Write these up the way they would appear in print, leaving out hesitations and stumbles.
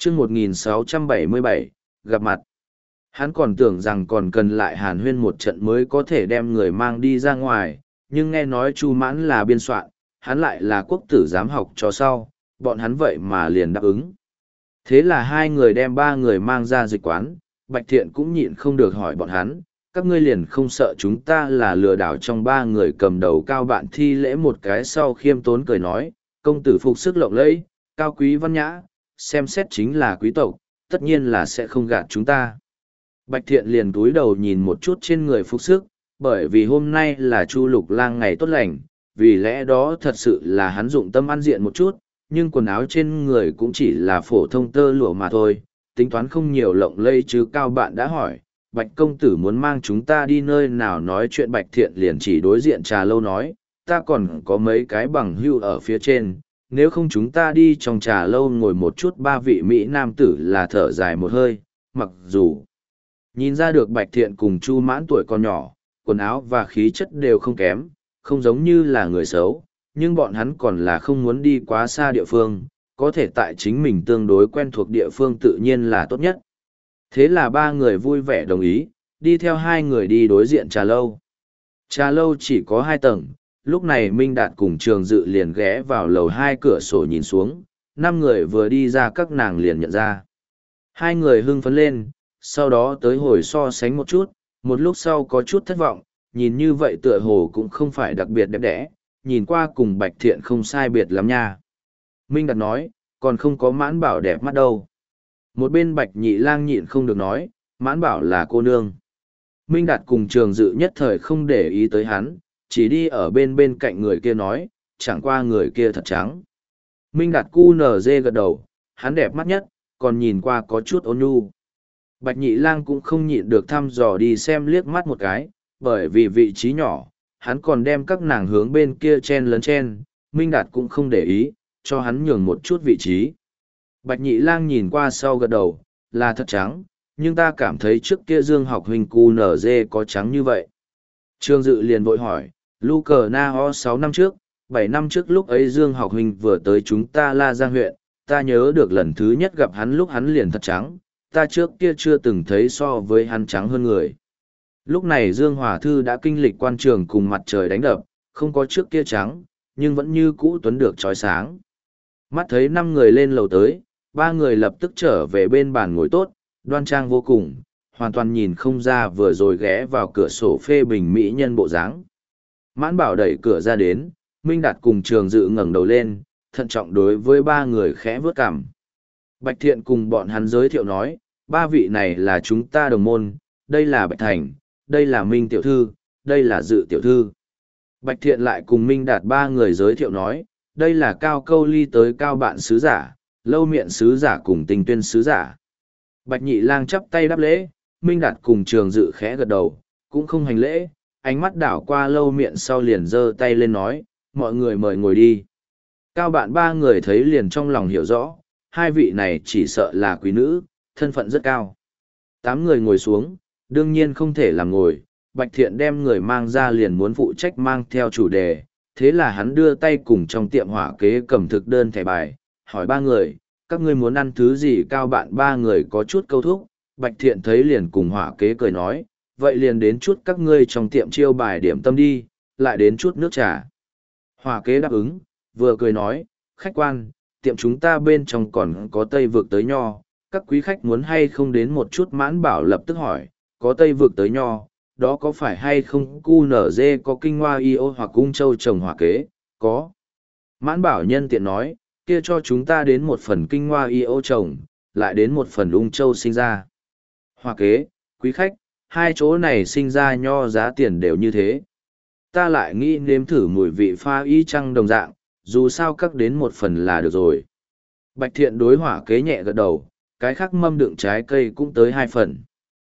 chương 1677, gặp mặt. Hắn còn tưởng rằng còn cần lại hàn huyên một trận mới có thể đem người mang đi ra ngoài, nhưng nghe nói Chu Mãn là biên soạn, hắn lại là quốc tử giám học cho sau, bọn hắn vậy mà liền đáp ứng. Thế là hai người đem ba người mang ra dịch quán, Bạch Thiện cũng nhịn không được hỏi bọn hắn, các ngươi liền không sợ chúng ta là lừa đảo. Trong ba người cầm đầu Cao Bạn thi lễ một cái sau khiêm tốn cười nói, công tử phục sức lộng lẫy, cao quý văn nhã, xem xét chính là quý tộc, tất nhiên là sẽ không gạt chúng ta. Bạch Thiện liền cúi đầu nhìn một chút trên người phục sức, bởi vì hôm nay là Chu Lục Lang ngày tốt lành, vì lẽ đó thật sự là hắn dụng tâm ăn diện một chút, nhưng quần áo trên người cũng chỉ là phổ thông tơ lụa mà thôi, tính toán không nhiều lộng lẫy chứ. Cao Bạn đã hỏi, Bạch công tử muốn mang chúng ta đi nơi nào? Nói chuyện Bạch Thiện liền chỉ đối diện trà lâu nói, ta còn có mấy cái bằng hưu ở phía trên, nếu không chúng ta đi trong trà lâu ngồi một chút. Ba vị Mỹ nam tử là thở dài một hơi, mặc dù nhìn ra được Bạch Thiện cùng Chu Mãn tuổi còn nhỏ, quần áo và khí chất đều không kém, không giống như là người xấu, nhưng bọn hắn còn là không muốn đi quá xa địa phương, có thể tại chính mình tương đối quen thuộc địa phương tự nhiên là tốt nhất. Thế là ba người vui vẻ đồng ý, đi theo hai người đi đối diện trà lâu. Trà lâu chỉ có 2 tầng, lúc này Minh Đạt cùng Trường Dự liền ghé vào lầu 2 cửa sổ nhìn xuống, 5 người vừa đi ra các nàng liền nhận ra. Hai người hưng phấn lên, sau đó tới hồi so sánh một chút, một lúc sau có chút thất vọng, nhìn như vậy tựa hồ cũng không phải đặc biệt đẹp đẽ, nhìn qua cùng Bạch Thiện không sai biệt lắm nha. Minh Đạt nói, còn không có Mãn Bảo đẹp mắt đâu. Một bên Bạch Nhị Lang nhịn không được nói, Mãn Bảo là cô nương. Minh Đạt cùng Trường Dự nhất thời không để ý tới hắn, chỉ đi ở bên cạnh người kia nói, chẳng qua người kia thật trắng. Minh Đạt cu nở dê gật đầu, hắn đẹp mắt nhất, còn nhìn qua có chút ôn nhu. Bạch Nhị Lang cũng không nhịn được thăm dò đi xem liếc mắt một cái, bởi vì vị trí nhỏ, hắn còn đem các nàng hướng bên kia chen lấn chen, Minh Đạt cũng không để ý, cho hắn nhường một chút vị trí. Bạch Nhị Lang nhìn qua sau gật đầu, là thật trắng, nhưng ta cảm thấy trước kia Dương học huynh cu nở dê có trắng như vậy. Trương Dự liền vội hỏi, Lu Cờ Na Ho 6 năm trước, 7 năm trước lúc ấy Dương học huynh vừa tới chúng ta La Giang huyện, ta nhớ được lần thứ nhất gặp hắn lúc hắn liền thật trắng, ta trước kia chưa từng thấy so với hắn trắng hơn người. Lúc này Dương Hòa Thư đã kinh lịch quan trường cùng mặt trời đánh đập, không có trước kia trắng, nhưng vẫn như cũ tuấn được trói sáng. Mắt thấy 5 người lên lầu tới, 3 người lập tức trở về bên bàn ngồi tốt, đoan trang vô cùng, hoàn toàn nhìn không ra vừa rồi ghé vào cửa sổ phê bình mỹ nhân bộ dáng. Mãn Bảo đẩy cửa ra đến, Minh Đạt cùng Trường Dự ngẩng đầu lên, thận trọng đối với 3 người khẽ vớt cằm. Bạch Thiện cùng bọn hắn giới thiệu nói, 3 vị này là chúng ta đồng môn, đây là Bạch Thành, đây là Minh tiểu thư, đây là Dự tiểu thư. Bạch Thiện lại cùng Minh Đạt 3 người giới thiệu nói, đây là Cao Câu Ly tới Cao Bạn sứ giả, Lâu Miện sứ giả cùng Tình Tuyên sứ giả. Bạch Nhị Lang chắp tay đáp lễ, Minh Đạt cùng Trường Dự khẽ gật đầu, cũng không hành lễ, ánh mắt đảo qua Lâu Miện sau liền giơ tay lên nói, mọi người mời ngồi đi. Cao Bạn 3 người thấy liền trong lòng hiểu rõ, 2 vị này chỉ sợ là quý nữ, thân phận rất cao. 8 người ngồi xuống, đương nhiên không thể làm ngồi, Bạch Thiện đem người mang ra liền muốn phụ trách mang theo chủ đề, thế là hắn đưa tay cùng trong tiệm hỏa kế cầm thực đơn thẻ bài, hỏi 3 người, các ngươi muốn ăn thứ gì? Cao Bạn 3 người có chút câu thúc, Bạch Thiện thấy liền cùng hỏa kế cười nói, vậy liền đến chút các ngươi trong tiệm chiêu bài điểm tâm đi, lại đến chút nước trà. Hỏa kế đáp ứng, vừa cười nói, khách quan, tiệm chúng ta bên trong còn có Tây vực tới nho, các quý khách muốn hay không đến một chút? Mãn Bảo lập tức hỏi, có Tây vực tới nho, đó có phải hay không? Cu nở dê có Kinh Hoa Y Ô hoặc Cung Châu trồng hỏa kế, có. Mãn Bảo nhân tiện nói, kia cho chúng ta đến một phần Kinh Hoa Y Ô trồng, lại đến một phần Ung Châu sinh ra. Hỏa kế, quý khách, 2 chỗ này sinh ra nho giá tiền đều như thế. Ta lại nghĩ nếm thử mùi vị pha y chăng đồng dạng, dù sao các đến một phần là được rồi. Bạch Thiện đối hỏa kế nhẹ gật đầu, cái khác mâm đựng trái cây cũng tới 2 phần.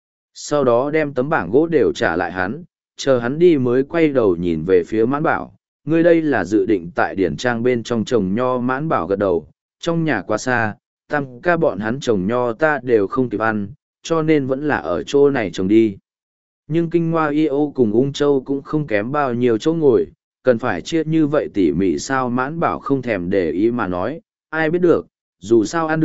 Sau đó đem tấm bảng gỗ đều trả lại hắn, chờ hắn đi mới quay đầu nhìn về phía Mãn Bảo. Ngươi đây là dự định tại điển trang bên trong trồng nho? Mãn Bảo gật đầu, trong nhà quá xa, tam ca bọn hắn trồng nho ta đều không kịp ăn, cho nên vẫn là ở chỗ này trồng đi. Nhưng Kinh Hoa Y Ô cùng Ung Châu cũng không kém bao nhiêu chỗ ngồi, cần phải chia như vậy tỉ mỉ sao? Mãn Bảo không thèm để ý mà nói, ai biết được, dù sao ăn được,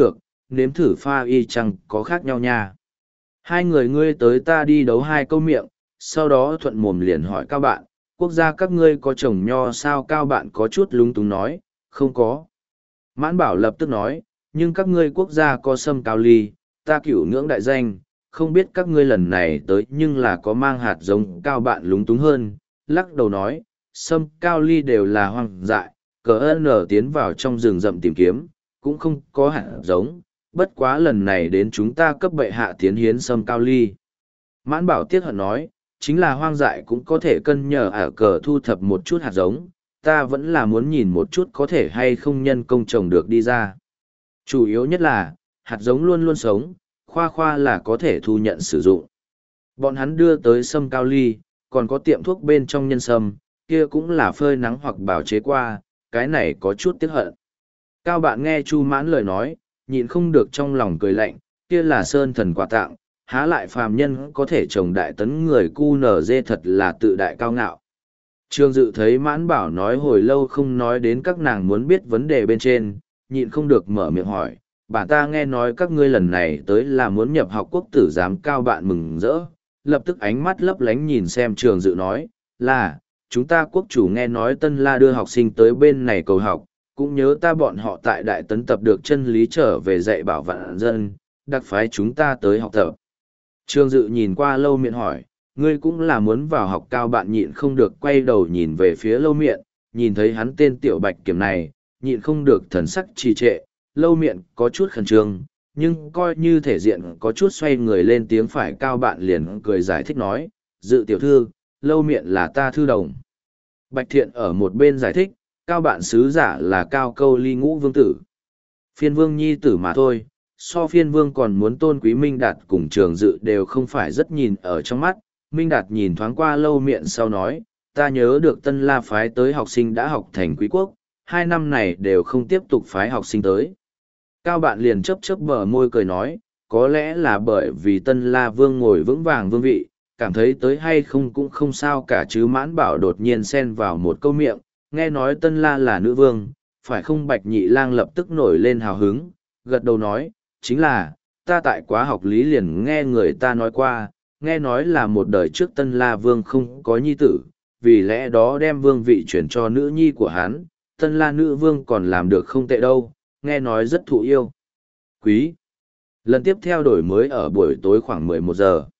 nếm thử pha y chăng có khác nhau nha. Hai người ngươi tới ta đi đấu hai câu miệng, sau đó thuận mồm liền hỏi Cao Bạn, quốc gia các ngươi có trồng nho sao? Cao Bạn có chút lúng túng nói, không có. Mãn Bảo lập tức nói, nhưng các ngươi quốc gia có sâm cao ly, ta cửu ngưỡng đại danh, không biết các ngươi lần này tới nhưng là có mang hạt giống. Cao Bạn lúng túng hơn, lắc đầu nói, sâm cao ly đều là hoang dại, cờ nở tiến vào trong rừng rậm tìm kiếm, cũng không có hạt giống, bất quá lần này đến chúng ta cấp bệ hạ tiến hiến sâm cao ly. Mãn Bảo tiếc hận nói, chính là hoang dại cũng có thể cân nhờ ở cờ thu thập một chút hạt giống, ta vẫn là muốn nhìn một chút có thể hay không nhân công trồng được đi ra. Chủ yếu nhất là, hạt giống luôn luôn sống, khoa khoa là có thể thu nhận sử dụng. Bọn hắn đưa tới sâm cao ly, còn có tiệm thuốc bên trong nhân sâm, kia cũng là phơi nắng hoặc bào chế qua, cái này có chút tiếc hận. Cao Bạn nghe Chu Mãn lời nói, nhịn không được trong lòng cười lạnh, kia là sơn thần quà tặng, há lại phàm nhân có thể trồng đại tấn người cu nở dê, thật là tự đại cao ngạo. Trương Dự thấy Mãn Bảo nói hồi lâu không nói đến các nàng muốn biết vấn đề bên trên, nhịn không được mở miệng hỏi, bản ta nghe nói các ngươi lần này tới là muốn nhập học quốc tử giám. Cao Bạn mừng rỡ, lập tức ánh mắt lấp lánh nhìn xem Trương Dự nói, là, chúng ta quốc chủ nghe nói Tân La đưa học sinh tới bên này cầu học, cũng nhớ ta bọn họ tại Đại Tấn tập được chân lý trở về dạy bảo vạn dân, đặc phái chúng ta tới học tập. Trương Dự nhìn qua Lâu Miện hỏi, ngươi cũng là muốn vào học? Cao Bạn nhịn không được quay đầu nhìn về phía Lâu Miện, nhìn thấy hắn tên Tiểu Bạch Kiểm này, nhịn không được thần sắc trì trệ, Lâu Miện có chút khẩn trương, nhưng coi như thể diện có chút xoay người lên tiếng phải. Cao Bạn liền cười giải thích nói, Dự tiểu thư, Lâu Miện là ta thư đồng. Bạch Thiện ở một bên giải thích, Cao Bạn sứ giả là Cao Câu Ly Ngũ vương tử, Phiên vương nhi tử mà thôi, so Phiên vương còn muốn tôn quý. Minh Đạt cùng Trường Dự đều không phải rất nhìn ở trong mắt. Minh Đạt nhìn thoáng qua Lâu Miện sau nói, ta nhớ được Tân La phái tới học sinh đã học thành quý quốc, 2 năm này đều không tiếp tục phái học sinh tới. Cao Bạn liền chớp chớp bờ môi cười nói, có lẽ là bởi vì Tân La vương ngồi vững vàng vương vị, cảm thấy tới hay không cũng không sao cả chứ. Mãn Bảo đột nhiên xen vào một câu miệng, nghe nói Tân La là nữ vương, phải không? Bạch Nhị Lang lập tức nổi lên hào hứng, gật đầu nói, chính là, ta tại quá học lý liền nghe người ta nói qua, nghe nói là một đời trước Tân La vương không có nhi tử, vì lẽ đó đem vương vị chuyển cho nữ nhi của hắn, Tân La nữ vương còn làm được không tệ đâu, nghe nói rất thụ yêu quý. Lần tiếp theo đổi mới ở buổi tối khoảng 11 giờ.